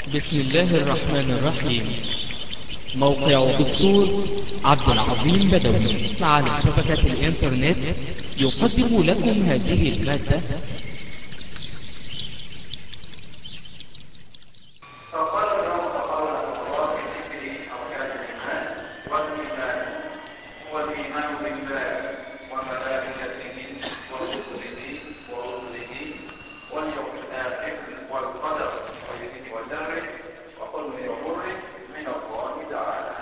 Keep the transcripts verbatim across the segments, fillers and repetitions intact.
بسم الله الرحمن الرحيم. موقع دكتور عبد العظيم بدوي على شبكة الإنترنت يقدم لكم هذه المادة. فقال له فقال الله في ذكر أركان الإيمان والإيمان هو الإيمان بالله وملائكته ورسله ورسله واليوم الآخر والقدر خيره وشره وكل أمور من الله تعالى.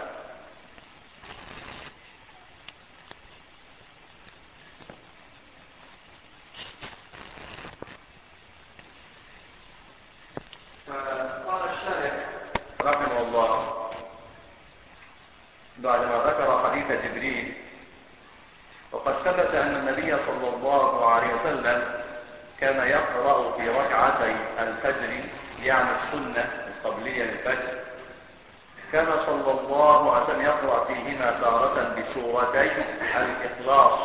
فقال الشارح رحمه الله بعدما ذكر حديث جبريل: وقد ثبت أن النبي صلى الله عليه وسلم كان يقرأ في ركعتي الفجر، يعني السنة القبلية للفجر، كان صلى الله عليه وسلم يقرأ فيهما تارة بسورتي الإخلاص.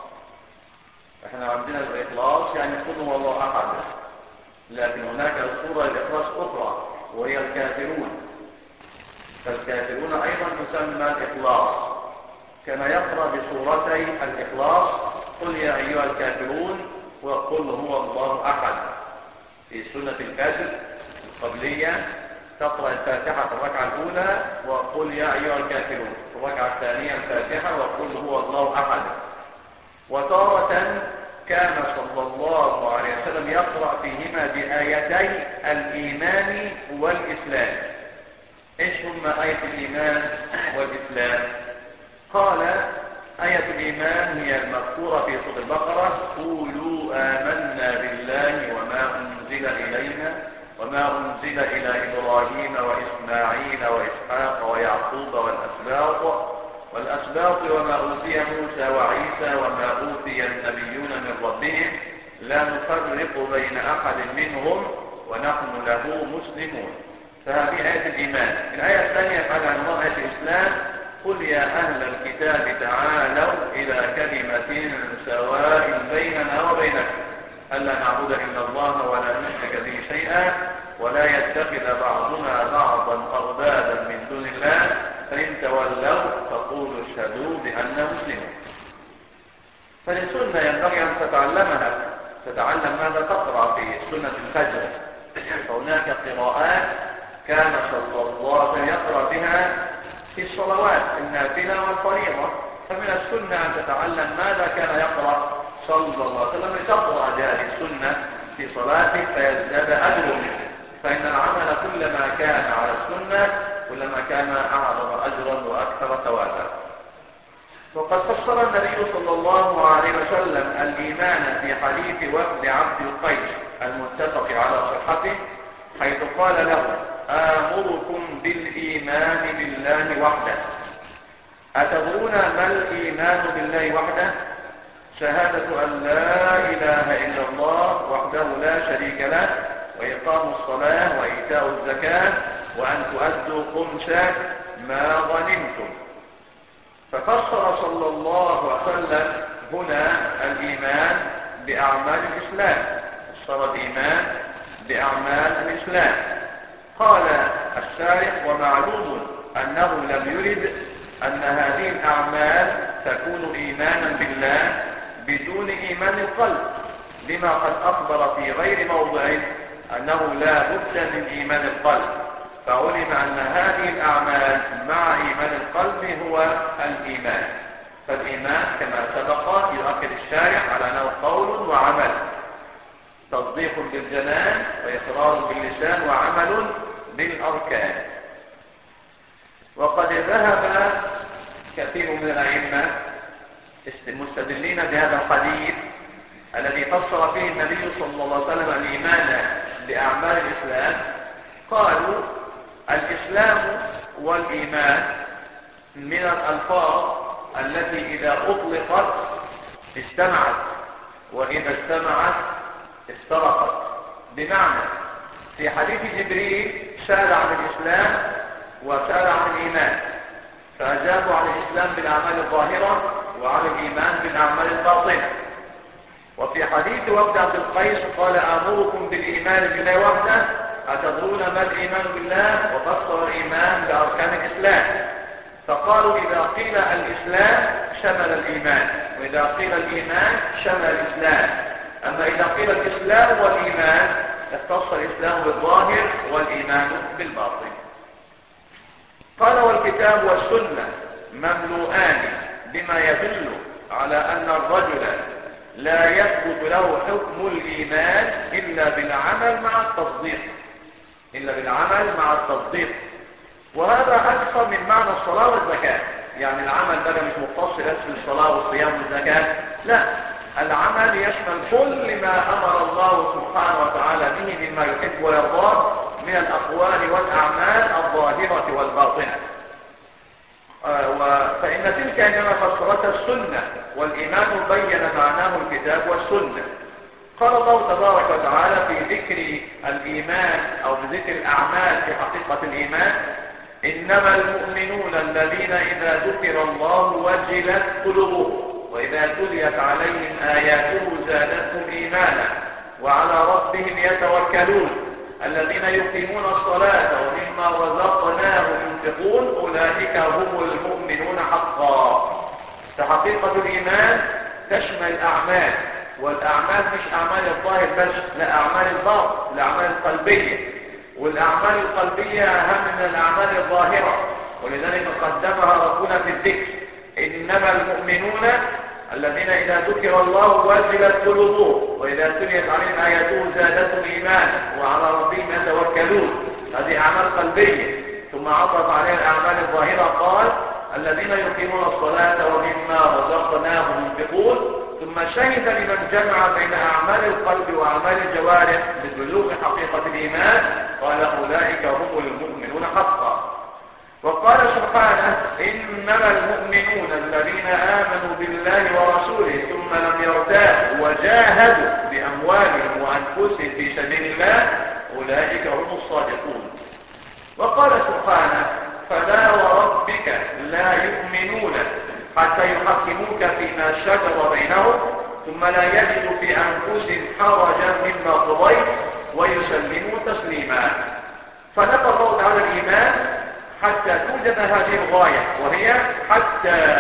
احنا عندنا الإخلاص يعني قل هو الله أحد، لكن هناك سورة الإخلاص أخرى وهي الكافرون، فالكافرون أيضا تسمى الإخلاص. كان يقرأ بسورتي الإخلاص: قل يا أيها الكافرون وقل هو الله أحد. في سنة الفجر القبلية تقرأ الفاتحة في الركعة الأولى وقل يا أيها الكافرون، في الركعة الثانية الفاتحة وقل هو الله أحد. وتارة كان صلى الله عليه وسلم يقرأ فيهما بآيتي الإيمان والإسلام. إيش هما آية الإيمان والإسلام؟ قال: آية الإيمان هي المذكورة في سورة البقرة: قولوا آمنا بالله وما أنزل إلينا وما أنزل إلى إبراهيم وإسماعيل وإسحاق ويعقوب والأسباط والأسباط وما أوتي موسى وعيسى وما أوتي النبيون من ربهم لا نفرق بين أحد منهم ونحن له مسلمون. فهذه آية الإيمان. الآية الثانية قال عنها آية الإسلام: قل يا أهل الكتاب تعالوا إلى كلمة سواء بيننا وبينكم ألا نعبد إلا الله ولا نشرك به شيئا ولا يتخذ بعضنا بعضا أربابا من دون الله فإن تولوا فقولوا اشهدوا بأننا مسلمون. فالسنة ينبغي أن تتعلمها، تتعلم ماذا تقرأ في سنة الفجر. فهناك قراءات كان صلى الله عليه وسلم يقرأ بها في الصلوات النافلة والفريضة، فمن السنة أن تتعلم ماذا كان يقرأ صلى الله عليه وسلم لتقرأ هذه السنة في صلاتك فيزداد أجره، فإن العمل كلما كان على السنة كلما كان أعظم أجرا وأكثر ثوابا. وقد فسر النبي صلى الله عليه وسلم الإيمان في حديث وفد عبد القيس المتفق على صحته، حيث قال له: آمركم بالإيمان بالله وحده. أتدرون ما الإيمان بالله وحده؟ شهادة أن لا إله إلا الله وحده لا شريك له، وإقام الصلاة وإيتاء الزكاة، وأن تؤدوا خمس ما غنمتم. ففسر صلى الله عليه وسلم هنا الإيمان بأعمال الإسلام، فسر الإيمان بأعمال الإسلام. قال الشارح: ومعلوم أنه لم يرد أن هذه الأعمال تكون إيمانا بالله بدون إيمان القلب، لما قد أخبر في غير موضع أنه لا بد من إيمان القلب، فعلم أن هذه الأعمال مع إيمان القلب هو الإيمان. فالإيمان كما سبق يؤكد الشارح على أنه قول وعمل، تصديق بالجنان وإقرار باللسان وعمل بالأركان. وقد ذهب كثير من الأئمة مستدلين بهذا الحديث الذي فسر فيه النبي صلى الله عليه وسلم الإيمان بأعمال الإسلام، قالوا: الإسلام والإيمان من الألفاظ التي إذا أطلقت اجتمعت، وإذا اجتمعت افترقت. بمعنى في حديث جبريل سأل عن الإسلام وسأل عن الإيمان، فأجابوا عن الإسلام بالأعمال الظاهرة وعن الإيمان بالأعمال الباطنة. وفي حديث وفد عبد القيس قال: آمركم بالإيمان بالله وحده، أتدرون ما الإيمان بالله وفسر الإيمان بأركان الإسلام. فقالوا إذا قيل الإسلام شمل الإيمان، وإذا قيل الإيمان شمل الإسلام. أما إذا قيل الإسلام والإيمان اختص الإسلام بالظاهر والإيمان بالباطن. قال والكتاب والسنة مملوءان بما يدل على أن الرجل لا يثبت له حكم الإيمان إلا بالعمل مع التصديق، إلا بالعمل مع التصديق. وهذا أكثر من معنى الصلاة والزكاة. يعني العمل بقى مش مختص بس بالصلاة والصيام والزكاة، لا، العمل يشمل كل ما أمر الله سبحانه وتعالى به مما يحب ويرضاه من الأقوال والأعمال الظاهرة والباطنة. آه فإن تلك إنما فسرتها السنة، والإيمان بين معناه الكتاب والسنة. قال الله تبارك وتعالى في ذكر الإيمان أو بذكر الأعمال في حقيقة الإيمان: إنما المؤمنون الذين إذا ذكر الله وجلت قلوبهم وإذا تليت عليهم آياته زادتهم إيمانا وعلى ربهم يتوكلون الذين يقيمون الصلاة ومما رزقناهم ينفقون أولئك هم المؤمنون حقا. فحقيقة الإيمان تشمل الأعمال، والأعمال مش أعمال الظاهر بس، لا، أعمال الباطن، الأعمال القلبية، والأعمال القلبية أهم من الأعمال الظاهرة، ولذلك قدمها ربنا في الذكر: إنما المؤمنون الذين إذا ذكر الله وجلت قلوبهم وإذا تليت عليهم آياته زادتهم إيمانا وعلى ربهم يتوكلون. هذه أعمال قلبية. ثم عطف عليها الأعمال الظاهرة قال: الذين يقيمون الصلاة ومما رزقناهم ينفقون. ثم شهد لمن جمع بين أعمال القلب وأعمال الجوارح ببلوغ حقيقة الإيمان قال: أولئك هم المؤمنون حقا. وقال سبحانه: إنما المؤمنون الذين آمنوا بالله ورسوله ثم لم يرتابوا وجاهدوا بأموالهم وأنفسهم في سبيل الله أولئك هم الصادقون. وقال سبحانه: فلا وربك لا يؤمنون حتى يحكموك فيما شجر بينهم ثم لا يجدوا في أنفسهم حرجا مما قضيت ويسلموا تسليما. فنفى الله تعالى الإيمان حتى توجد هذه الغاية، وهي حتى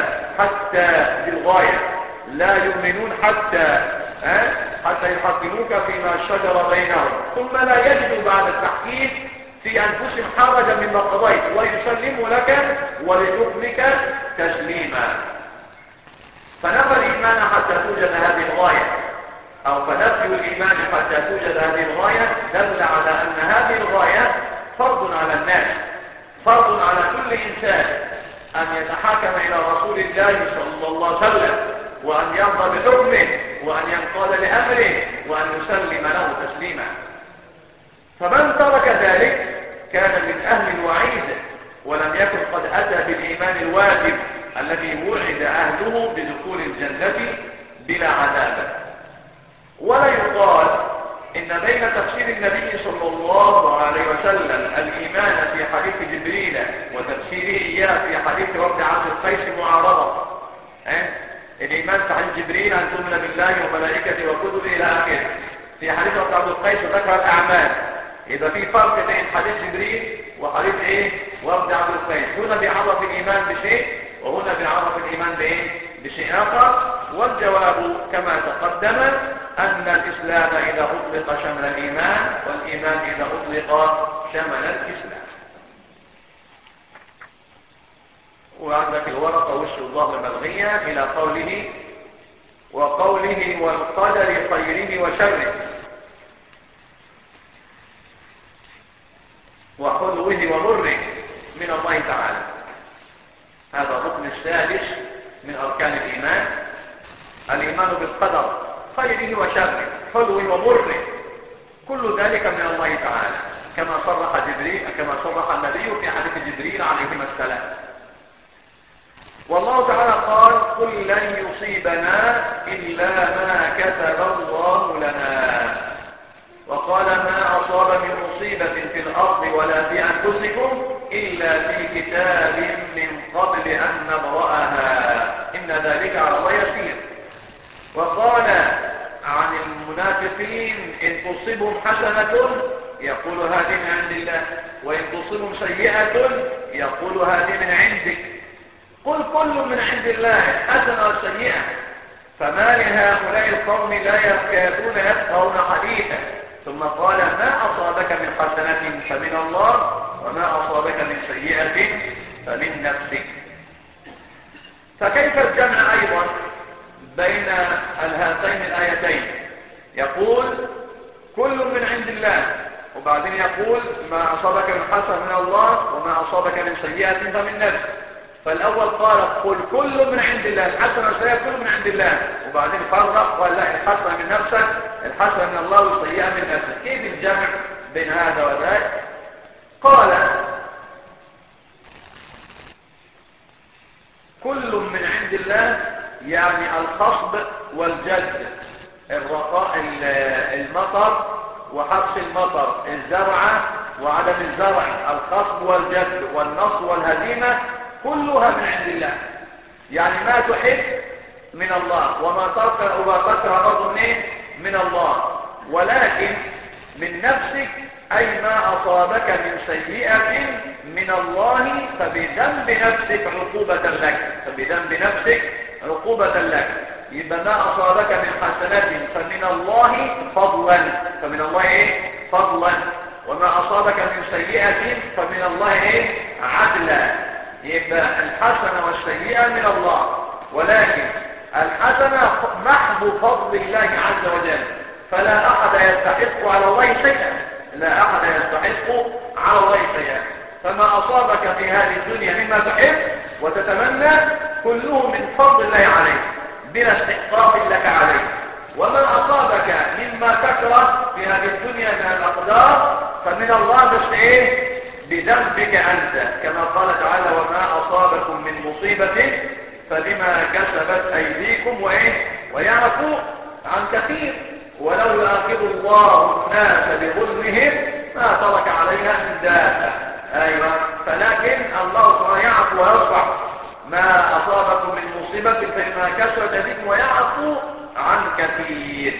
حتى بالغاية. لا يؤمنون حتى أه؟ حتى يحكموك فيما شجر بينهم ثم لا يجدوا بعد التحكيم في أنفسهم حرجا مما قضيت ويسلموا لك ولحكمك تسليما. فنفى الإيمان حتى توجد هذه الغاية، أو فنفي الإيمان حتى توجد هذه الغاية دل على أن هذه الغاية فرض على الناس، فرض على كل إنسان أن يتحاكم إلى رسول الله صلى الله عليه وسلم وأن يرضى بحكمه وأن ينقاد لأمره وأن يسلم له تسليما. فمن ترك ذلك كان من أهل الوعيد ولم يكن قد أتى بالإيمان الواجب الذي وعد أهله بدخول الجنة بلا عذاب. ولا يقال إن بين تفسير النبي صلى الله عليه وسلم الإيمان في حديث جبريل وتفسيره إياه في حديث رب عبد القيس معارضة. أه؟ الإيمان في حديث جبريل أن تؤمن بالله وملائكته وكتبه إلى آخره. في حديث رب عبد القيس ذكر الأعمال. إذا في فرق بين حديث جبريل وحديث إيه ورد عبد القيس. هنا بيعرف الإيمان بشيء وهنا بيعرف الإيمان بإيه بشيء آخر. والجواب كما تقدم أن الإسلام إذا أطلق شمل الإيمان والإيمان إذا أطلق شمل الإسلام. وعندك الورقة وش الظهر ملغية إلى قوله وقوله والقدر خيره وشره وحلوه ومره من الله تعالى. هذا الركن السادس من أركان الإيمان، الإيمان بالقدر خيره وشره حلوه ومره، كل ذلك من الله تعالى كما صرح جبريل كما صرح النبي في حديث جبريل عليهما السلام. والله تعالى قال: قل لن يصيبنا إلا ما كتب الله لنا. وقال: ما أصاب من مصيبة في الأرض ولا في أنفسكم إلا في كتاب من قبل أن نبرأها إن ذلك على الله يسير. وقال عن المنافقين: إن تصبهم حسنة يقول هذه من عند الله، وإن تصبهم سيئة يقول هذه من عندك. قل كل من عند الله الحسنة والسيئة، فما لهؤلاء القوم لا يكادون يفقهون حديثا. ثم قال ما أصابك من حسنة فمن الله، وما أصابك من سيئة فمن نفسك. فكيف الجمع أيضا بين هاتين الآيتين؟ يقول كل من عند الله، وبعدين يقول ما أصابك من حسنة من الله، وما أصابك من سيئة فمن نفسك. فالأول قال قل كل من عند الله، الحسنة والسيئة كل من عند الله، وبعدين فرق قال لا، الحسنة من نفسك، الحسنة من الله والسيئة من نفسك. كيف الجمع بين هذا وذاك؟ قال كل من عند الله يعني الخصب والجد، الرخاء المطر وحبس المطر، الزرع وعدم الزرع، الخصب والجد والنصر والهزيمة، كلها من عند الله. يعني ما تحب من الله، وما تكره وتكره برضه منين؟ من الله. ولكن من نفسك أي ما أصابك من سيئة من الله فبذنب نفسك عقوبة لك، فبذنب نفسك عقوبة لك. يبقى ما أصابك من حسنة فمن الله فضلا، فمن الله إيه؟ فضلا. وما أصابك من سيئة فمن الله إيه؟ عدلا. يبقى الحسنة والسيئة من الله، ولكن الحسنة محض فضل الله عز وجل، فلا أحد يستحق على الله شيئا، لا أحد يستحق على الله شيئا. فما أصابك في هذه الدنيا مما تحب وتتمنى كله من فضل الله عليك بلا استحقاق لك عليه، وما أصابك مما تكره في هذه الدنيا من الأقدار فمن الله بس إيه؟ بذنبك أنت، كما قال تعالى وما أصابكم من مصيبة فبما كسبت أيديكم وإيه؟ ويعفو عن كثير، ولو يؤاخذ الله الناس بظلمهم ما ترك عليها من دابة. أيوة، فلكن الله سبحانه يعفو ويصفح. ما أصابكم من مصيبة فبما كسبت أيديكم ويعفو عن كثير.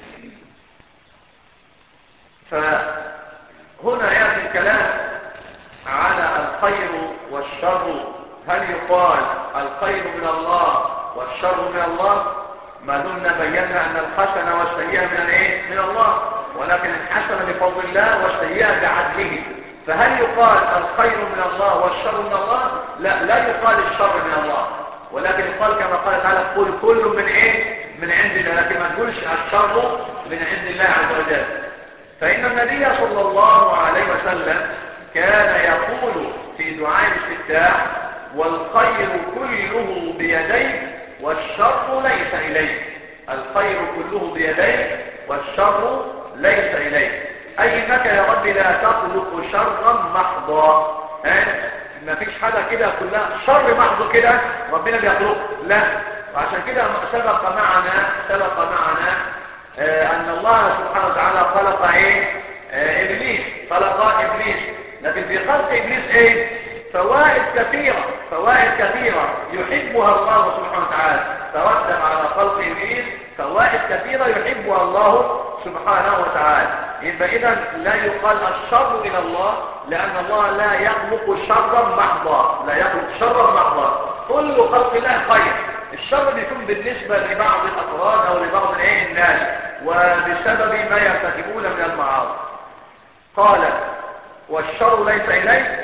فهنا يأتي الكلام على الخير والشر. هل يقال الخير من الله والشر من الله؟ ما دمنا بينا أن الحسنة والسيئة من الايه؟ من الله، ولكن الحسنة بفضل الله والسيئة بعدله. فهل يقال الخير من الله والشر من الله؟ لا، لا يقال الشر من الله، ولكن يقال كما قال تعالى قل كل من ايه؟ من عندنا، لكن ما نقولش الشر من عند الله عز وجل. فإن النبي صلى الله عليه وسلم كان يقول في دعاء الاستفتاح والخير كله بيديك والشر ليس إليك. الخير كله بيديك والشر ليس إليك، أي إنك يا رب لا تخلق شرا محضا. ما فيش حاجة كده كلها شر محض كده ربنا بيخلق، لا. وعشان كده سبق معنا سبق معنا آه أن الله سبحانه وتعالى خلق ايه؟ آه إبليس، خلق إبليس. لكن في خلق إبليس ايه؟ فوائد كثيرة، فوائد كثيرة يحبها الله سبحانه وتعالى، ترتب على خلق إبليس فوائد كثيرة يحبها الله سبحانه وتعالى. يبقى إذن لا يقال الشر إلى الله، لأن الله لا يخلق شرا محضا، لا يخلق شرا محضا. كل خلق الله خير. الشر بيكون بالنسبة لبعض الأفراد أو لبعض الناس وبسبب ما يرتكبون من المعاصي. قال والشر ليس إليك،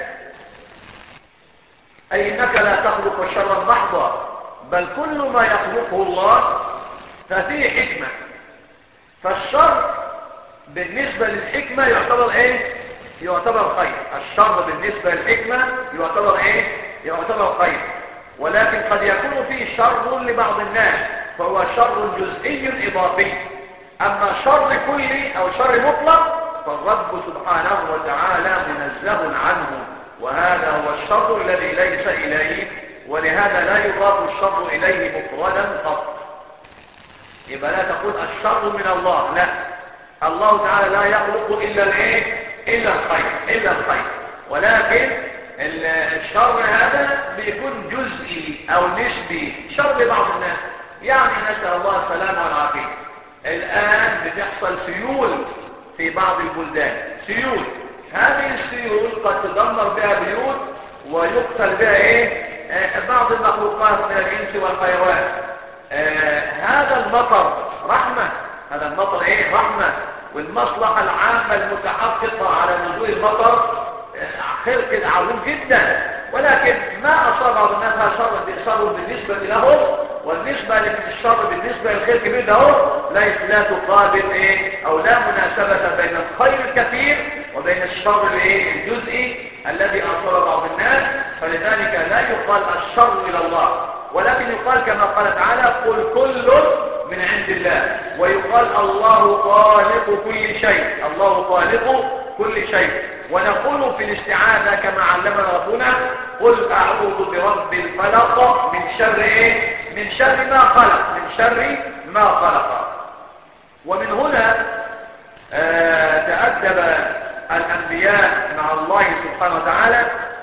أي إنك لا تخلق شرا محضا، بل كل ما يخلقه الله ففيه حكمة. فالشر بالنسبة للحكمة يعتبر ايه؟ يعتبر خير. الشر بالنسبة للحكمة يعتبر ايه؟ يعتبر خير. ولكن قد يكون فيه شر لبعض الناس فهو شر جزئي إضافي. أما شر كلي أو شر مطلق فالرب سبحانه وتعالى منزه عنه، وهذا هو الشر الذي ليس إليه، ولهذا لا يضاف الشر إليه مفردا قط. يبقى لا تقول الشر من الله، لا، الله تعالى لا يخلق إلا الايه؟ إلا الخير، إلا الخير. ولكن الشر هذا بيكون جزئي أو نسبي، شر لبعض الناس. يعني نسأل الله السلامة والعافية. الآن بتحصل سيول في بعض البلدان، سيول. هذه السيول قد تدمر بها بيوت ويقتل بها ايه آه بعض المخلوقات من الانس والحيوان. آه هذا المطر رحمة، هذا المطر ايه رحمة، والمصلحة العامة المتحققة على نزول المطر آه خير كده عظيم جدا. ولكن ما اصاب بعض الناس هذا شر شر بالنسبة لهم، والنسبة للشر بالنسبة للخير كبير ده لا لا تقابل ايه او لا مناسبة بين الخير الكثير وبين الشر الايه الجزئي الذي اصاب بعض الناس. فلذلك لا يقال الشر الى الله، ولكن يقال كما قال تعالى قل كل من عند الله، ويقال الله خالق كل شيء، الله خالق كل شيء. ونقول في الاستعاذة كما علمنا ربنا قل اعوذ برب الفلق من شر ايه من شر ما خلق، من شر ما خلق. ومن هنا آه تأدب الأنبياء مع الله سبحانه وتعالى،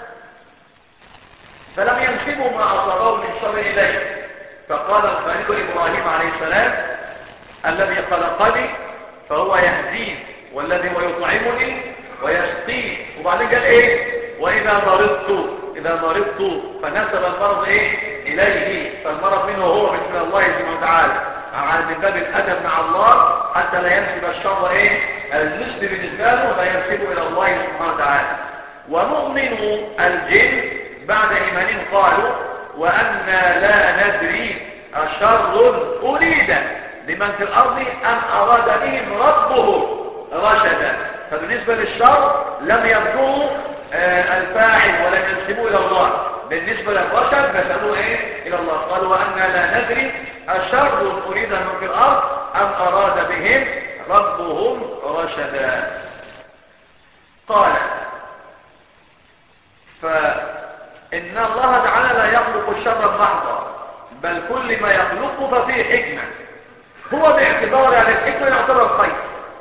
فلم ينسبوا ما أصابوا من شر إليه. فقال الخليل إبراهيم عليه السلام الذي خلقني فهو يهدين، والذي هو يطعمني ويسقين. وبعدين قال ايه وإذا مرضت، إذا مرضت فنسب المرض ايه إليه، فالمرض منه هو من الله سبحانه وتعالى، على من باب الأدب مع الله حتى لا ينسب الشر ايه النسب بالنسبة له، لا ينسبه إلى الله سبحانه وتعالى. ومؤمن الجن بعد إيمانهم قالوا وأنا لا ندري أشر أريد لمن في الأرض أم أراد بهم ربهم رشدا. فبالنسبة للشر لم يذكروا آه الفاعل ولم ينسبوه إلى الله، بالنسبة للرشد فسألوه إيه إلى الله. قالوا وأنا لا ندري أشر أريد من في الأرض أم أراد بهم ربهم رشدا. قال فإن الله تعالى لا يخلق الشر محضا، بل كل ما يخلقه ففيه حكمة، هو باعتبار هذه الحكمة يعتبر خير،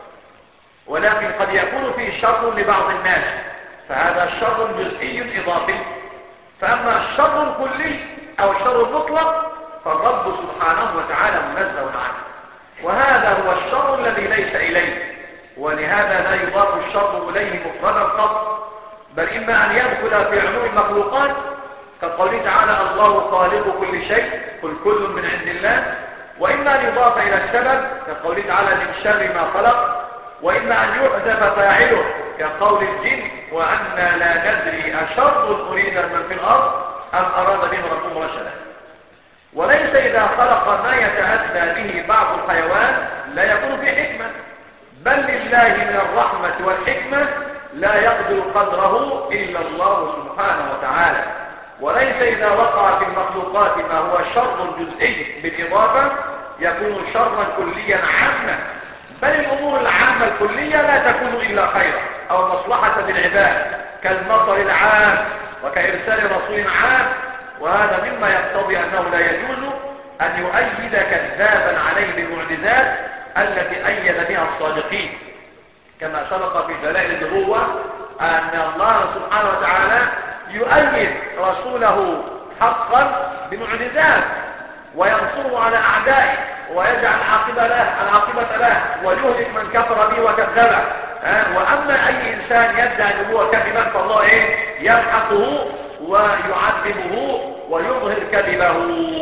ولكن قد يكون فيه شر لبعض الناس، فهذا شر جزئي إضافي. فأما الشر الكلي أو الشر المطلق فالرب سبحانه وتعالى منزه عنه، وهذا هو الشر الذي ليس إليه، ولهذا لا يضاف الشر إليه مفردا قط، بل إما أن يدخل في عموم المخلوقات كقوله تعالى الله خالق كل شيء قل كل من عند الله، وإما أن يضاف إلى السبب كقوله تعالى من شر ما خلق، وإما أن يحذف فاعله كقول الجن وأنا لا ندري أشر أريد من في الأرض أم أراد بهم ربهم رشدا. وليس إذا خلق ما يتأذى به بعض الحيوان لا يكون في حكمة، بل لله من الرحمة والحكمة لا يقدر قدره إلا الله سبحانه وتعالى. وليس إذا وقع في المخلوقات ما هو شر جزئي بالإضافة يكون شرا كليا عاما، بل الأمور العامة الكلية لا تكون إلا خيرا أو مصلحة للعباد كالمطر العام وكإرسال رسول عام. وهذا مما يقتضي أنه لا يجوز أن يؤيد كذابا عليه بالمعجزات التي أيد بها الصادقين، كما سبق في دلائل النبوة أن الله سبحانه وتعالى يؤيد رسوله حقا بمعجزات وينصره على أعدائه ويجعل العاقبة له العاقبة له ويهلك من كفر به وكذبه. وأما أي إنسان يدعي النبوة كذبا فالله إيه يمحقه ويعذبه ويظهر كذبه.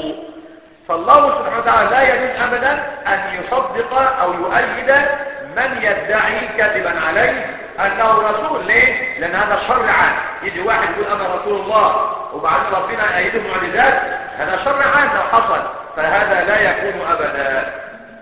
فالله سبحانه وتعالى لا يجوز أبدا أن يصدق أو يؤيد من يدعي كذبا عليه أنه رسول. ليه؟ لأن هذا شر عام. يجي واحد يقول أنا رسول الله وبعد ربنا أيده معجزات، هذا شر عام لو حصل، فهذا لا يكون أبدا.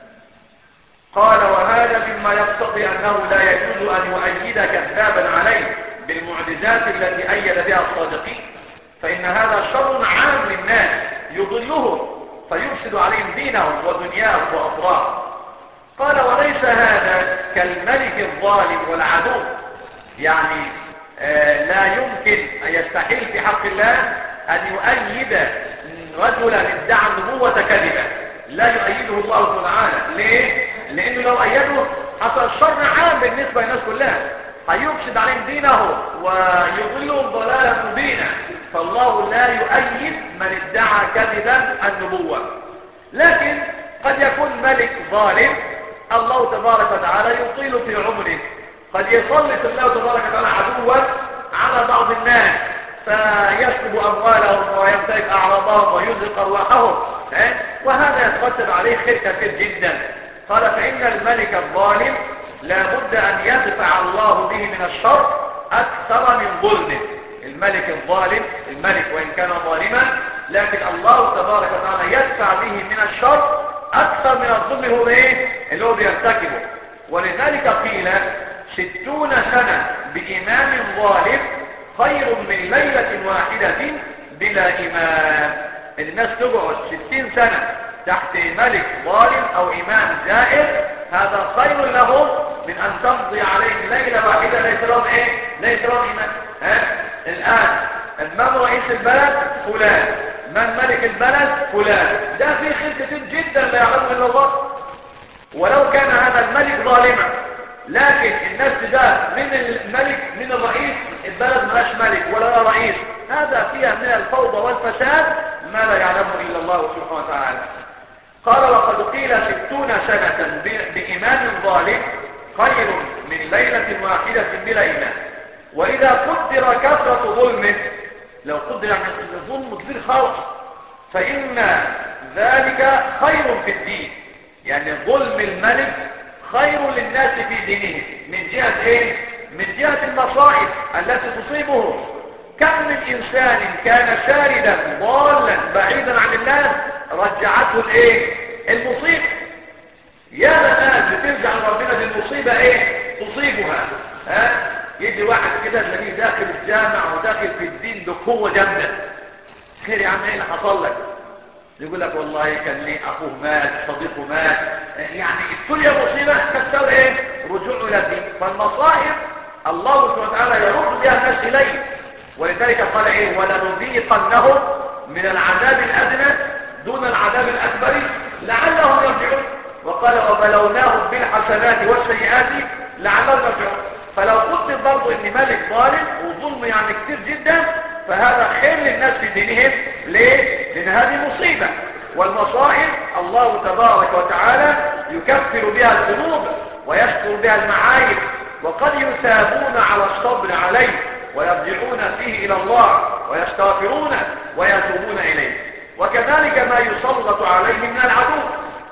قال وهذا مما يقتضي أنه لا يجوز أن يؤيد كذابا عليه بالمعجزات التي أيد بها الصادقين، فإن هذا شر عام للناس يضلهم فيفسد عليهم دينهم ودنياهم وأطراهم. قال وليس هذا كالملك الظالم والعدو، يعني آه لا يمكن أن يستحيل في حق الله أن يؤيد رجلا ادعى النبوة كذبا، لا يؤيده الله سبحانه وتعالى. ليه؟ لأنه لو أيده حصل شر عام بالنسبة للناس كلها، هيفسد عليهم دينهم ويضلهم ضلالا مبينا، فالله لا يؤيد من ادعى كذبا النبوة. لكن قد يكون ملك ظالم الله تبارك وتعالى يطيل في عمره قد يسلط الله تبارك وتعالى عدوا على بعض الناس فيسلب أموالهم ويمتلك أعراضهم ويزهق أرواحهم، وهذا يترتب عليه خير كثير جدا. قال فإن الملك الظالم لا بد أن يدفع الله به من الشر أكثر من ظلمه. الملك الظالم، الملك وإن كان ظالما لكن الله تبارك وتعالى يدفع به من الشر أكثر من الظلم هو إيه؟ اللي هو بيرتكبه. ولذلك قيل ستون سنة بإمام ظالم خير من ليلة واحدة بلا إمام. الناس تقعد ستين سنة تحت ملك ظالم أو إمام جائر، هذا خير لهم من أن تمضي عليهم ليلة واحدة ليس لهم إيه؟ ليس لهم إمام. ها؟ الآن من رئيس البلد؟ فلان. من ملك البلد؟ فلان. ده في خير كثير جدا لا يعلمه إلا الله. ولو كان هذا الملك ظالما لكن الناس تجاه من الملك من الرئيس البلد ملاش ملك ولا رئيس، هذا فيها من الفوضى والفساد ما لا يعلمه إلا الله سبحانه وتعالى. قال وقد قيل ستون سنة بإمام ظالم خير من ليلة واحدة بلا إمام. وإذا قدر كثرة ظلمه، لو قدر يعني الظلم كبير خالص، فإن ذلك خير في الدين. يعني ظلم الملك خير للناس في دينهم. من جهة ايه؟ من جهة المصائب التي تصيبه. كم من انسان كان شاردا ضالا بعيدا عن الله رجعته الايه؟ المصيبة. يا ناس بترجع لربنا بالمصيبة ايه؟ تصيبها. ها؟ يجي واحد كده تلاقيه داخل الجامع وداخل في الدين بقوة جامدة. خير يا عم ايه اللي حصل لك؟ يقول لك والله كان لي اخوه مات، صديقه مات، يعني كل مصيبه تستوي ايه؟ رجوع الى الدين. فالمصائب الله سبحانه وتعالى يرد بها الناس اليه. ولذلك قال ايه؟ ولنذيقنهم من العذاب الادنى دون العذاب الاكبر لعلهم يرجعون. وقال وبلوناهم بالحسنات والسيئات لعلهم يرجعون. فلو قلت برضه ان ملك ظالم وظلم يعني كتير جدا فهذا خير للناس في دينهم. ليه؟ لأن هذه مصيبة، والمصائب الله تبارك وتعالى يكفر بها الذنوب ويستر بها المعايب، وقد يثابون على الصبر عليه ويرجعون فيه إلى الله ويستغفرون ويتوبون إليه. وكذلك ما يسلط عليه من العدو.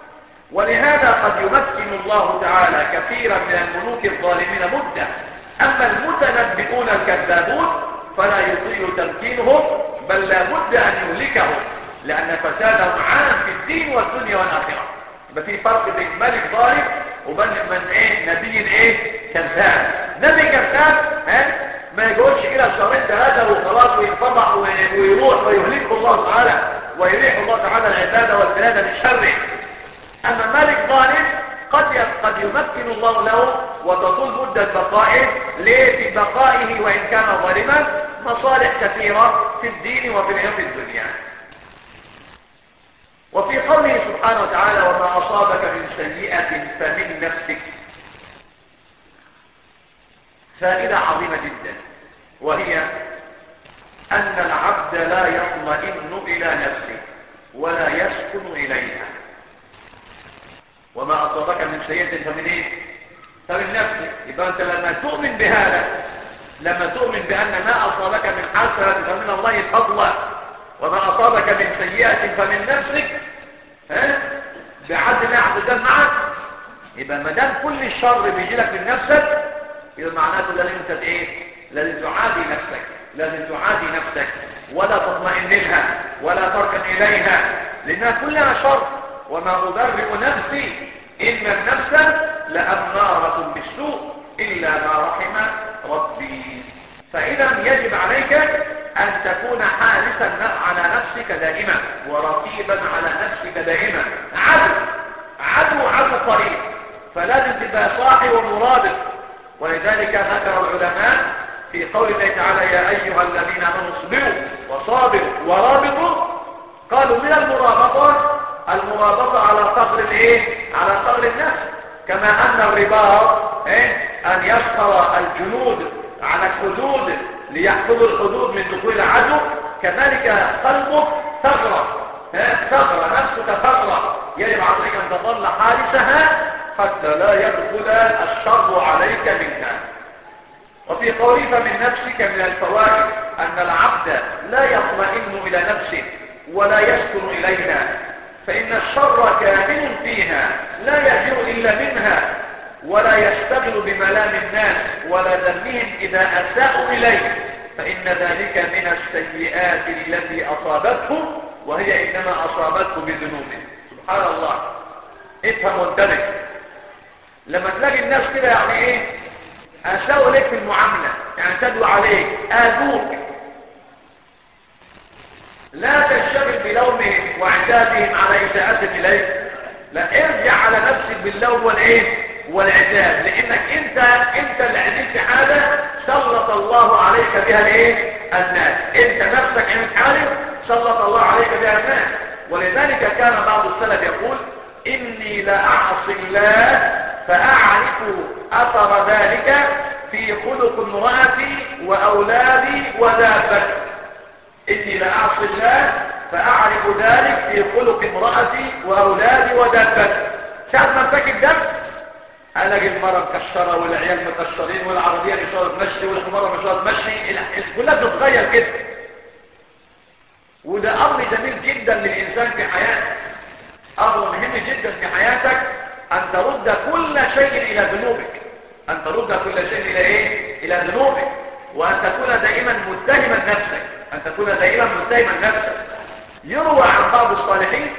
ولهذا قد يمكن الله تعالى كثيرا من الملوك الظالمين مدة. أما المتنبئون الكذابون فلا يطيل تمكينهم بل لا بد أن يهلكهم، لأن فسادهم عام في الدين والدنيا والآخرة. يبقى في فرق بين ملك ظالم وبين من ايه؟ نبي ايه؟ كذاب. نبي كذاب ها ما يقولش كده شهرين ثلاثة وخلاص وينفضح ويروح ويهلكه الله تعالى ويريح الله تعالى العبادة والبلاد من شره. أما ملك ظالم قد قد يمكن الله له وتطول مدة بقائه. ليه؟ في بقائه وإن كان ظالما مصالح كثيرة في الدين وفي العلم الدنيا. وفي قوله سبحانه وتعالى وما أصابك من سيئة فمن نفسك، فائدة عظيمة جدا، وهي أن العبد لا يطمئن إلى نفسه ولا يسكن إليها. وما أصابك من سيئة فمن إيه؟ فمن نفسك. يبقى أنت لما تؤمن بهذا، لما تؤمن بأن ما أصابك من حسنة فمن الله فضلا وما أصابك من سيئة فمن نفسك، ها؟ بعد ما عبدان معك، يبقى ما دام كل الشر بيجي لك من نفسك يبقى معناته لازم انت ايه؟ لازم تعادي نفسك، لازم تعادي نفسك ولا تطمئن لها ولا تركن إليها، لأنها كلها شر. وما أبرئ نفسي إن النفس لأمارة بالسوء إلا ما رحم ربي. فإذا يجب عليك أن تكون حارسا على نفسك دائما ورقيبا على نفسك دائما. عدو عدو عدو قريب، فلازم تبقى صاحي ومرابط. ولذلك ذكر العلماء في قول الله تعالى يا أيها الذين آمنوا اصبروا وصابروا ورابطوا، قالوا من المرابطة المرابطة على قدر الايه؟ على قدر النفس. كما أن الرباط إيه؟ أن يسخر الجنود على الحدود ليحفظوا الحدود من دخول العدو، كذلك قلبك ثغرة، ثغرة نفسك ثغرة يجب عليك أن تظل حارسها حتى لا يدخل الشر عليك منها. وفي قوله فمن نفسك من الفوائد أن العبد لا يطمئن إلى نفسه ولا يسكن إليها، فإن الشر كامن فيها لا يجيء إلا منها، ولا يشتغل بملام الناس ولا ذمهم إذا أساءوا إليه، فإن ذلك من السيئات التي أصابته، وهي إنما أصابته بذنوبه. سبحان الله. افهم وانتبه. لما تلاقي الناس كده يعني ايه أساءوا لك في المعاملة، يعني تدعو عليك، آذوك، لا تنشغل بلومهم وعتابهم على إساءتهم إليك، لا، ارجع على نفسك باللوم والايه والعتاب، لانك انت انت اللي عملت حاجه سلط الله عليك بها الايه الناس، انت نفسك عملت حاجه سلط الله عليك بها الناس. ولذلك كان بعض السلف يقول اني لاعصي الله فاعرف اثر ذلك في خلق امرأتي واولادي ودابتي. اني لاعصي الله فاعرف ذلك في خلق امرأتي واولادي ودابتي. ساعة ما ارتكب ذنب الاقي المرة مكشرة والعيال مكشرين والعربية مش راضية تمشي والحمارة مش راضية تمشي، كلها بتتغير كده. وده امر جميل جدا للانسان في حياته، امر مهم جدا في حياتك ان ترد كل شيء الى ذنوبك، ان ترد كل شيء الى ايه الى ذنوبك، وان تكون دائما متهما نفسك، ان تكون دائما متهما نفسك. يروى عن بعض الصالحين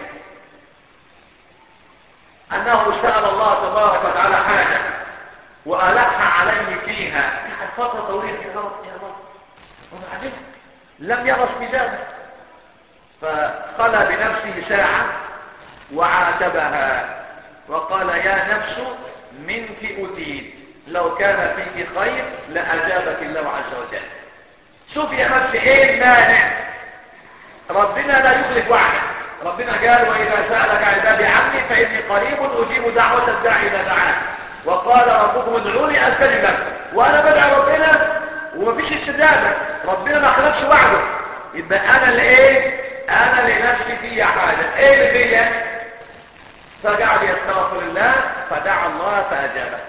انه سأل الله تبارك وتعالى حاجة والح عليه فيها يعني فترة طويلة يا رب يا رب، وبعدين لم يرى استجابة، فخلى بنفسه ساعة وعاتبها وقال يا نفس منك أتيت، لو كان فيك خير لأجابك الله عز وجل. شوف يا نفس ايه المانع؟ ربنا لا يخلف وعده، ربنا قال وإذا سألك عبادي عني فإني قريب أجيب دعوة الداعي إذا دعان، وقال ربكم ادعوني أستجب لكم. وأنا بدعي ربنا ومفيش استجابة، ربنا ما خلفش وعده، يبقى أنا اللي إيه؟ أنا لنفسي فيا حاجة، إيه اللي فيا؟ فقعد يستغفر الله فدعا الله فأجابه.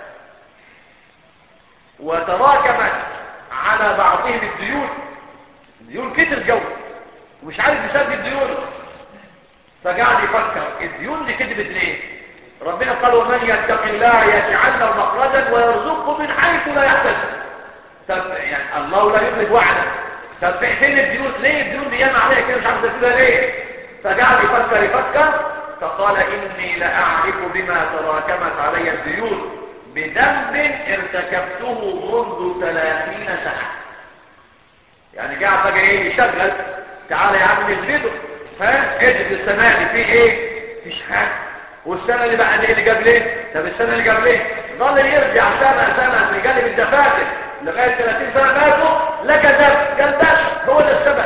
وتراكمت على بعضهم الديون، الديون كتر جو ومش عارف يسدد الديون، فقعد يفكر الديون دي كتبت ليه؟ ربنا قال ومن يتق الله يجعل له مخرجا ويرزقه من حيث لا يحتسب. طب يعني الله لا يخلف وعده، طب فين الديون؟ ليه الديون دي ياما عليها كده مش عارف كده ليه؟ فقعد يفكر يفكر فقال اني لاعرف بما تراكمت علي الديون بذنب ارتكبته منذ ثلاثين سنة. يعني قاعد بقى ايه يشغل، تعالى يا عم نثبته، ها اجد السنة دي في ايه؟ مفيش حاجة. والسنة اللي بعد ايه اللي قبل ايه؟ طب السنة اللي قبل ايه؟ ظل يرجع سنة سنة يقلب الدفاتر لغاية ثلاثين سنة فاتوا لك ذنب، قال بس هو ده السبب.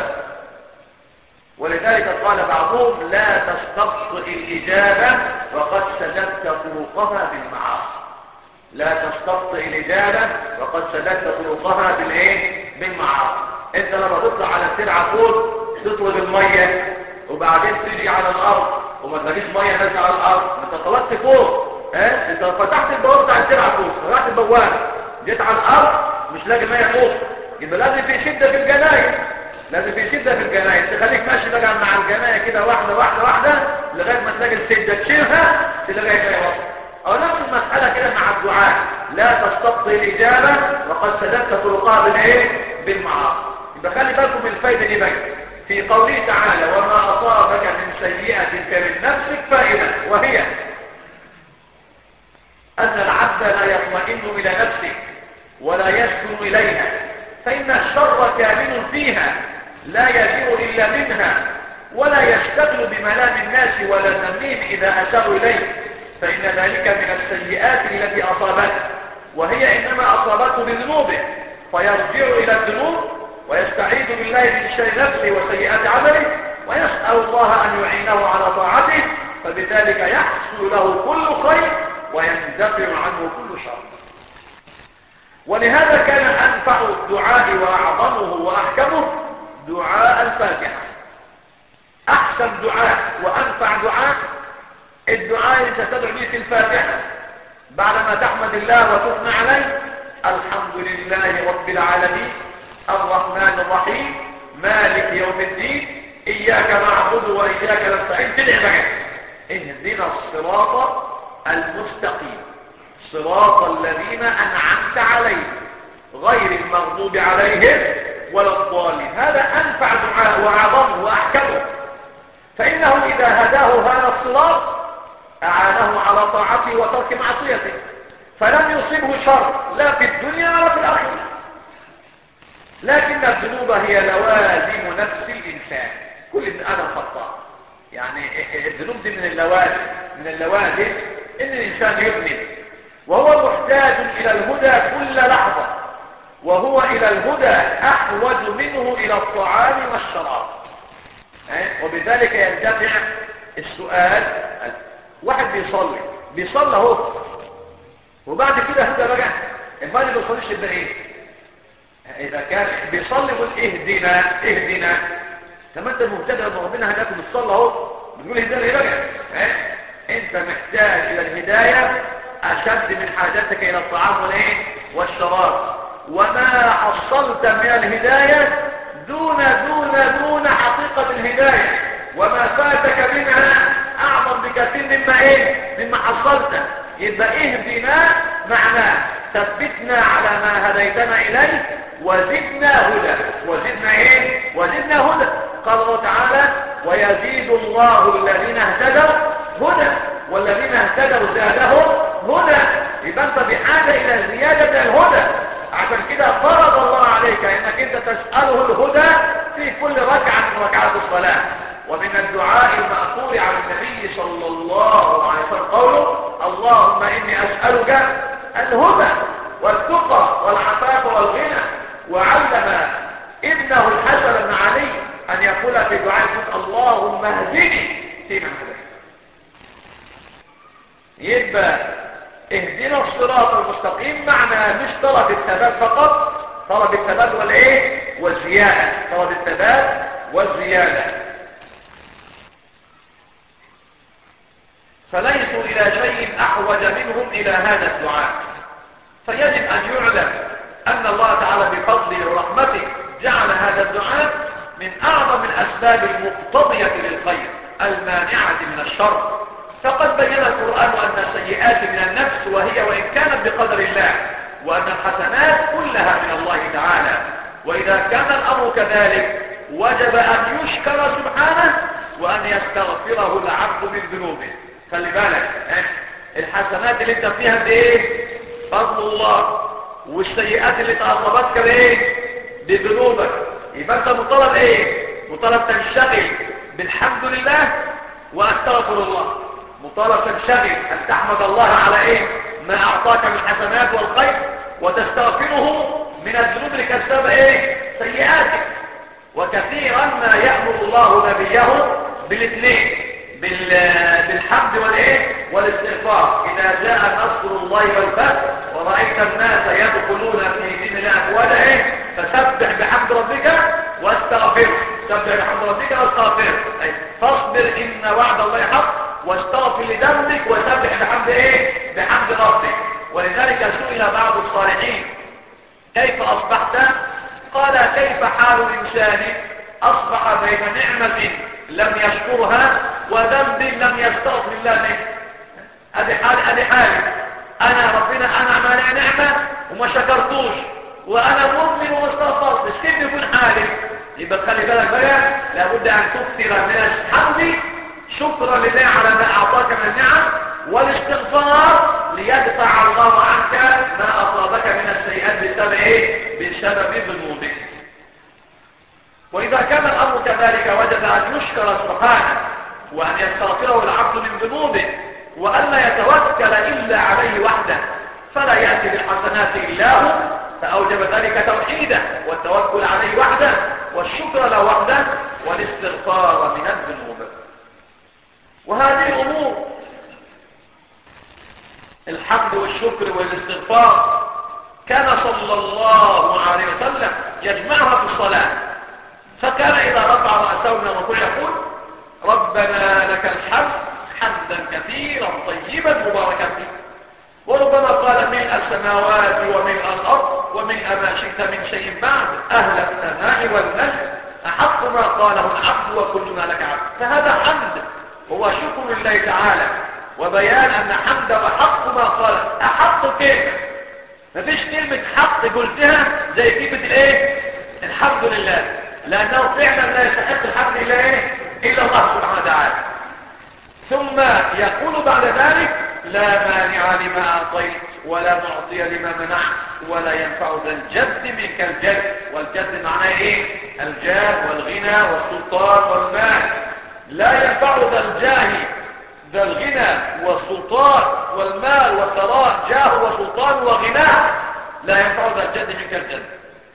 ولذلك قال بعضهم لا تستبطئ الإجابة وقد سددت طرقها بالمعاصي. لا تستبطئ الإجابة وقد سددت طرقها بالايه؟ بالمعاصي. انت لما تطلع على الترعة فوق تطلب المية وبعدين تيجي على الارض وما تلاقيش مية نازله على الارض، انت طلبت فوق، ها انت فتحت البوابه بتاع الترعة فوق، فتحت البوابه جيت على الارض مش لاقي مية فوق، يبقى لازم في شدة في الجناين، لازم في شدة في الجناين، تخليك ماشي بقى مع الجناية كده واحدة واحدة واحدة لغاية ما تلاقي الشدة تشيلها تلاقي مية وسط. او نفس المسألة كده مع الدعاء، لا تستبطئ الإجابة وقد سددت طرقها بالايه؟ بالمعاصي. يبقى خلي بالكم من الفايدة دي بقى في قوله تعالى وما أصابك من سيئة فمن نفسك فائدة، وهي أن العبد لا يطمئن إلى نفسه ولا يسكن إليها، فإن الشر كامن فيها لا يجيء إلا منها، ولا يشتغل بملام الناس ولا ذمهم إذا أساءوا إليه، فإن ذلك من السيئات التي أصابته، وهي إنما أصابته بذنوبه، فيرجع إلى الذنوب ويستعيذ بالله من شر نفسه وسيئات عمله ويسأل الله أن يعينه على طاعته، فبذلك يحصل له كل خير ويندفع عنه كل شر. ولهذا كان أنفع الدعاء وأعظمه وأحكمه دعاء الفاتحة. أحسن دعاء وأنفع دعاء الدعاء اللي تدعو به في الفاتحة بعدما تحمد الله وتثنى عليه الحمد لله رب العالمين الرحمن الرحيم مالك يوم الدين إياك نعبد وإياك نستعين. تدعي بقى اهدنا الصراط المستقيم صراط الذين أنعمت عليهم غير المغضوب عليهم ولا الضالين. هذا أنفع دعاء وأعظمه وأحكمه، فإنه إذا هداه هذا الصراط أعانه على طاعته وترك معصيته، فلم يصيبه شر لا في الدنيا ولا في الآخرة. لكن الذنوب هي لوازم نفس الإنسان، كل ابن آدم خطاء. يعني الذنوب دي من اللوازم من اللوازم إن الإنسان يذنب، وهو محتاج إلى الهدى كل لحظة، وهو إلى الهدى أحوج منه إلى الطعام والشراب. وبذلك يندفع السؤال، واحد بيصلي بيصلي اهو وبعد كده هدى بقى، اما اللي بيصليش يبقى ايه؟ اذا كان بيصلي يقول اهدنا اهدنا، لما انت مهتدى ان ربنا هداكم بتصلي اهو بتقول اهدنا ايه بقى؟ اه؟ انت محتاج الى الهدايه اشد من حاجتك الى الطعام والايه والشراب. وما حصلت من الهدايه دون دون دون حقيقه الهدايه، وما فاتك منها اعظم بكثير مما ايه مما حصلته. يبقى اهدنا معناه ثبتنا على ما هديتنا اليه وزدنا هدى. وزدنا ايه وزدنا هدى. قال الله تعالى ويزيد الله الذين اهتدوا هدى والذين اهتدوا زادهم هدى. يبقى انت بحاجه الى زياده من الهدى، عشان كده فرض الله عليك انك انت تساله الهدى في كل ركعه من ركعات الصلاه. ومن الدعاء المأثور عن النبي صلى الله عليه وسلم قوله اللهم إني أسألك الهدى والتقى والعفاف والغنى. وعلم ابنه الحسن بن علي أن يقول في دعاء اللهم اهدني فيمن هديت. يبقى اهدنا الصراط المستقيم معنى مش طلب الثبات فقط، طلب الثبات والايه والزيادة، طلب الثبات والزيادة. فليسوا إلى شيء أحوج منهم إلى هذا الدعاء. فيجب أن يعلم أن الله تعالى بفضله ورحمته جعل هذا الدعاء من أعظم الأسباب المقتضية للخير المانعة من الشر. فقد بين القرآن أن السيئات من النفس وهي وإن كانت بقدر الله، وأن الحسنات كلها من الله تعالى. وإذا كان الأمر كذلك وجب أن يشكر سبحانه وأن يستغفره العبد من ذنوبه. خلي بالك الحسنات اللي انت فيها دي ايه فضل الله، والسيئات اللي تعصبتك بايه بذنوبك. يبقى انت مطالب ايه مطالب تنشغل بالحمد لله واستغفر الله، مطالب تنشغل ان تحمد الله على ايه ما اعطاك من حسنات والخير، وتستغفره من الذنوب اللي كسبها ايه سيئاتك. وكثيرا ما يأمر الله نبيه بالاثنين بالحمد والايه والاستغفار. اذا جاء نصر الله والفتح ورأيت الناس يدخلون في دين الله افواجا ايه فسبح بحمد ربك واستغفره. سبح بحمد ربك واستغفره، اي فاصبر ان وعد الله حق واستغفر لذنبك وسبح بحمد ايه بحمد ربك. ولذلك سئل بعض الصالحين كيف اصبحت؟ قال كيف حال انسان اصبح بين نعمة لم يشكرها وذنب لم يستغفر الله منه. ادي حالي ادي حالي انا ربنا انعم علي نعمه وما شكرتوش، وانا مؤمن وما استغفرتش، كيف يكون حالي؟ يبقى خلي بالك بقى لابد ان تكثر من الحمد شكرا لله على ما اعطاك من النعم، والاستغفار ليدفع الله عنك ما اصابك من السيئات بسبب ايه بسبب ذنوبك. وإذا كان الأمر كذلك وجب أن يشكر سبحانه وأن يستغفره العبد من ذنوبه، وألا يتوكل إلا عليه وحده، فلا يأتي بالحسنات إلا هو، فأوجب ذلك توحيده والتوكل عليه وحده والشكر له وحده والاستغفار من الذنوب. وهذه الأمور الحمد والشكر والاستغفار كان صلى الله عليه وسلم يجمعها في الصلاة. فكان إذا رفع رأسه من الركوع يقول ربنا لك الحمد حمدا كثيرا طيبا مباركا فيه. وربما قال ملء السماوات وملء الأرض وملء ما شئت من شيء بعد، أهل الثناء والمجد أحق ما قاله العبد وكلنا لك عبد. فهذا حمد هو شكر لله تعالى وبيان أن حمده أحق ما قال. أحق كلمة، مفيش كلمة حق قلتها زي كلمة الايه؟ الحمد لله، لأنه فعلا لا يستحق الحمد لله إيه؟ إلا الله سبحانه وتعالى. ثم يقول بعد ذلك لا مانع لما أعطيت ولا معطي لما منعت ولا ينفع ذا الجد منك الجد. والجد معناه ايه؟ الجاه والغنى والسلطان والمال. لا ينفع ذا الجاه ذا الغنى والسلطان والمال والثراء، جاه وسلطان وغناه، لا ينفع ذا الجد منك الجد.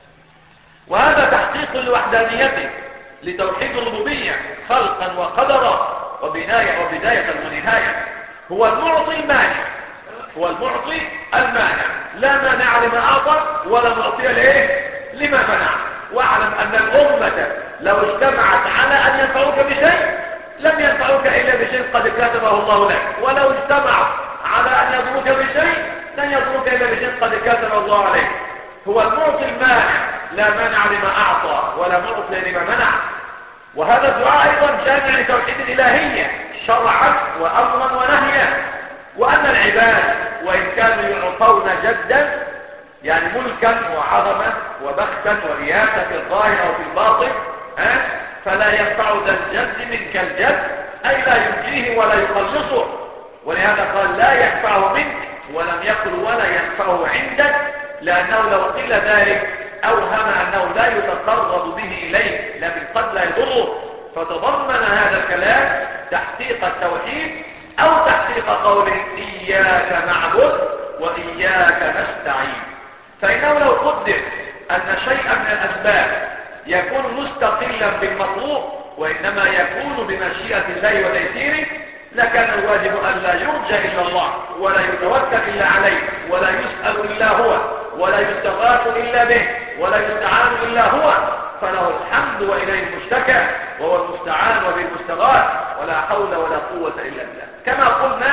وهذا تحقيق لوحدانيته لتوحيد الربوبية خلقا وقدرا وبناية وبداية ونهاية. هو المعطي المانع، هو المعطي المانع، لا مانع لما أعطى ولا معطي لإيه؟ لما منع. واعلم أن الأمة لو اجتمعت على أن ينفعوك بشيء لم ينفعوك إلا بشيء قد كتبه الله لك، ولو اجتمعوا على أن يضروك بشيء لن يضروك إلا بشيء قد كتبه الله عليك. هو المعطي المانع، لا مانع لما أعطى ولا معطي لما منع. وهذا الدعاء أيضا جامع لتوحيد الإلهية شرعا وأمرا ونهيا، وأن العباد وإن كانوا يعطون جدا يعني ملكا وعظمة وبختا ورياسة في الظاهر أو في الباطن، ها؟ فلا ينفع ذا الجد منك الجد، أي لا ينجيه ولا يخلصه. ولهذا قال لا ينفعه منك، ولم يقل ولا ينفعه عندك، لأنه لو قيل ذلك أوهم أنه لا يتقرب به إليه، لكن قد لا يضره. فتضمن هذا الكلام تحقيق التوحيد أو تحقيق قوله إياك نعبد وإياك نستعين. فإنه لو قدر أن شيئا من الأسباب يكون مستقلا بالمطلوب وإنما يكون بمشيئة الله وتيسيره، لكان الواجب أن لا يرجى إلا الله ولا يتوكل إلا عليه ولا يسأل إلا هو ولا يستغاث إلا به ولا يستعان إلا هو. فله الحمد وإليه المشتكى وهو المستعان وبه المستغاث، ولا حول ولا قوة إلا بالله. كما قلنا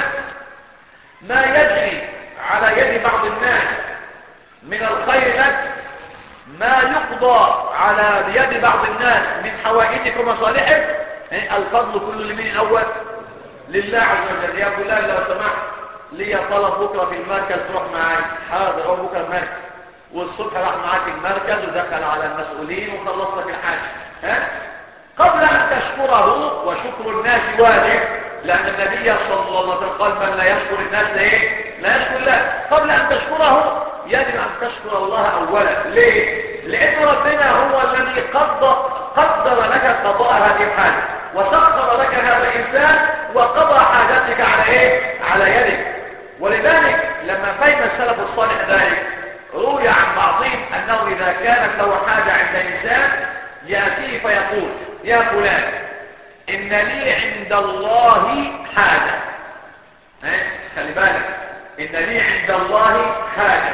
ما يجري على يد بعض الناس من الخير لك ما يقضى على يد بعض الناس من حوائجك ومصالحك، الفضل كله لمين الأول؟ لله عز وجل. يا فلان لو سمحت لي طلب بكرة في المركز تروح معي، حاضر هو بكرة المركز، والصبح راح معاك المركز ودخل على المسؤولين وخلص لك الحاجة. ها؟ قبل أن تشكره، وشكر الناس واجب، لأن النبي صلى الله عليه وسلم قال من لا يشكر الناس ليه؟ لا يشكر الله. قبل أن تشكره يجب أن تشكر الله أولا. ليه؟ لأن ربنا هو الذي قدر, قدر لك قضاء هذه الحاجة وسخر لك هذا الإنسان وقضى حاجتك على إيه؟ على يدك. ولذلك لما فهم السلف الصالح ذلك روي عن بعضهم أنه إذا كانت له حاجة عند إنسان يأتيه فيقول يا فلان إن لي عند الله حاجة، خلي بالك، إن لي عند الله حاجة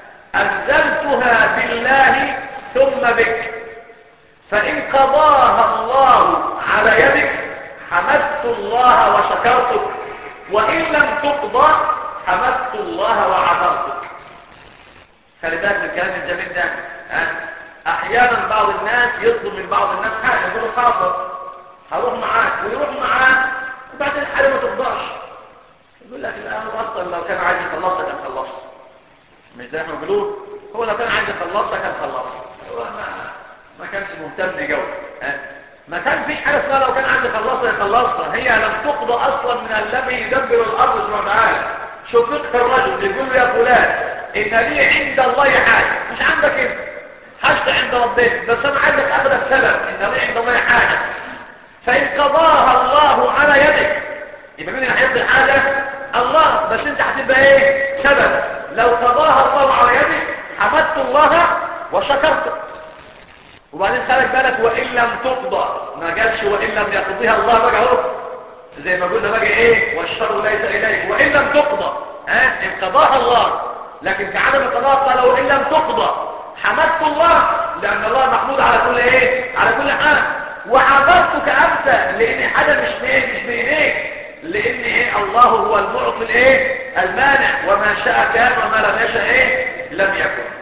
أنزلتها بالله ثم بك، فإن قضاها الله على يدك حمدت الله وشكرتك، وإن لم تقضى حمدت الله وعذرتك. خلي بالك من الكلام الجميل ده. أحيانا بعض الناس يطلب من بعض الناس حاجة، يقول له حاضر هروح معاك، ويروح معاك وبعدين الحاجة ما تقضاش، يقول لك لا هو أصلا لو كان عايز يخلصها كان خلصها. مش ده احنا بنقول هو لو كان عايز يخلصها كان خلصها، هو ما ما كانش مهتم جو. ما كان فيش حاجه اسمها لو كان عايز يخلصها يخلصها، هي لم تقضى اصلا من الذي يدبر الارض سبحانه وتعالى. شوف فقه الرجل يقول له يا فلان ان لي عند الله حاجه، مش عندك انت، حاجه عند ربنا، بس انا عايزك اخذ السبب ان لي عند الله حاجه، فان قضاها الله على يدك يبقى مين اللي هيقضي الحاجه؟ الله، بس انت هتبقى ايه؟ سبب. لو قضاها الله على يدك حمدت الله وشكرته. وبعدين خلك بالك وإن لم تقضى، ما قالش وإن لم يقضيها الله بقى اهو زي ما قلنا بقى ايه والشر ليس إليك، وإن لم تقضى ها ان قضاها الله، لكن كعدم القضاء قال وإن لم تقضى حمدت الله، لأن الله محمود على كل ايه؟ على كل حال. وعذرتك أنت لأن حاجة مش مش بإيديك، لأن ايه الله هو المعطي الايه؟ المانع، وما شاء كان وما لم يشاء ايه لم يكن.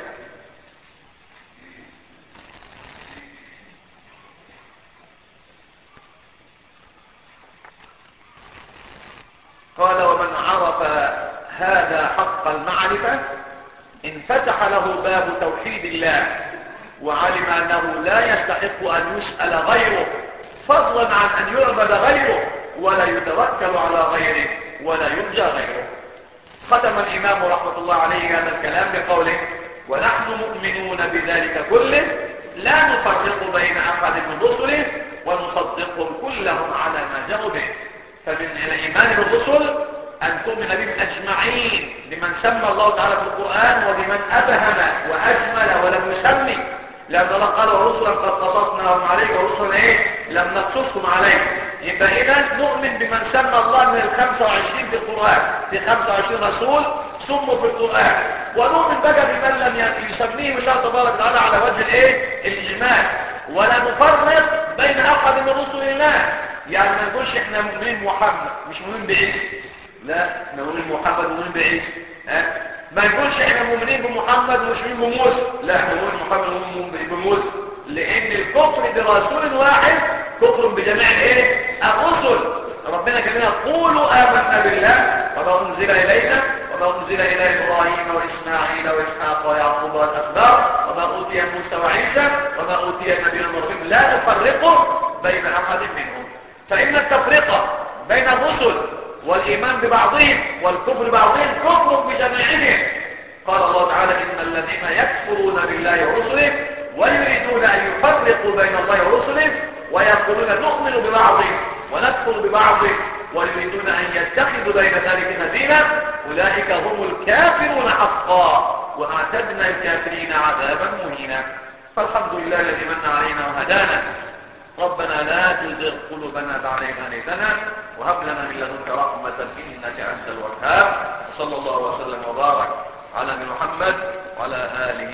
قال ومن عرف هذا حق المعرفة انفتح له باب توحيد الله، وعلم أنه لا يستحق أن يسأل غيره فضلا عن أن يعبد غيره، ولا يتوكل على غيره، ولا يرجى غيره. ختم الإمام رحمة الله عليه هذا الكلام بقوله ونحن مؤمنون بذلك كله لا نفرق بين أحد من رسله ونصدقهم كلهم على ما جاءوا به. فمن الإيمان بالرسل أن تؤمن بهم أجمعين، بمن سمى الله تعالى في القرآن وبمن أبهم وأجمل ولم يسمي، لأن الله قال ورسلا قد قصصناهم عليك ورسلا إيه لم نقصصهم عليك. يبقى إذا نؤمن بمن سمى الله من الخمسة وعشرين في القرآن، في خمسة وعشرين رسول سموا في القرآن، ونؤمن بقى بمن لم يسميه الله تبارك وتعالى على وجه الإيه الإجمال، ولا نفرق بين أحد من رسل الله. يعني ما نقولش احنا مؤمنين محمد مش مؤمنين بعيسى، لا احنا مؤمنين محمد ومؤمنين بعيسى. ها ما نقولش احنا مؤمنين بمحمد ومش مؤمنين بموسى، لا احنا مؤمنين بمحمد ومؤمنين بموسى، لان الكفر برسول واحد كفر بجميع الايه الرسل. ربنا كان يقول آمنا بالله وما انزل الينا وما انزل الى ابراهيم واسماعيل واسحاق ويعقوب والاسباط وما اوتي موسى وعيسى وما اوتي النبيون من ربهم لا نفرق بين احد منهم. فإن التفرقة بين الرسل والإيمان ببعضهم والكفر بعضهم كفر بجميعهم. قال الله تعالى إن الذين يكفرون بالله ورسله ويريدون أن يفرقوا بين الله ورسله ويقولون نؤمن ببعض ونكفر ببعض ويريدون أن يتخذوا بين ذلك سبيلا أولئك هم الكافرون حقا وأعتدنا الكافرين عذابا مهينا. فالحمد لله الذي من علينا وهدانا. ربنا لا تزغ قلوبنا بعد إذ هديتنا وهب لنا من لدنك رحمة إنك أنت الوهاب. صلى الله وسلم وبارك على محمد وعلى آله